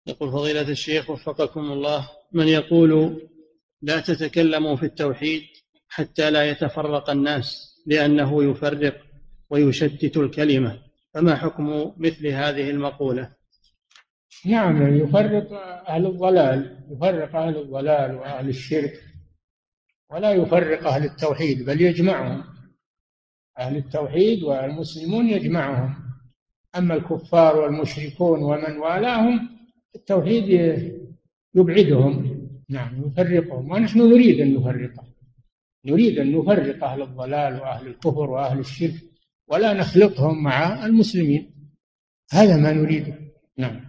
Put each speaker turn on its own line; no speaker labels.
يقول فضيلة الشيخ وفقكم الله، من يقول لا تتكلموا في التوحيد حتى لا يتفرق الناس لأنه يفرق ويشتت الكلمة، فما حكم مثل هذه المقولة؟
نعم، يفرق أهل الضلال، يفرق أهل الضلال وأهل الشرك، ولا يفرق أهل التوحيد بل يجمعهم. أهل التوحيد والمسلمون يجمعهم، أما الكفار والمشركون ومن والاهم التوحيد يبعدهم. نعم، يفرقهم، ونحن نريد أن نفرقه، نريد أن نفرق أهل الضلال وأهل الكفر وأهل الشرك، ولا نخلطهم مع المسلمين، هذا ما نريده. نعم.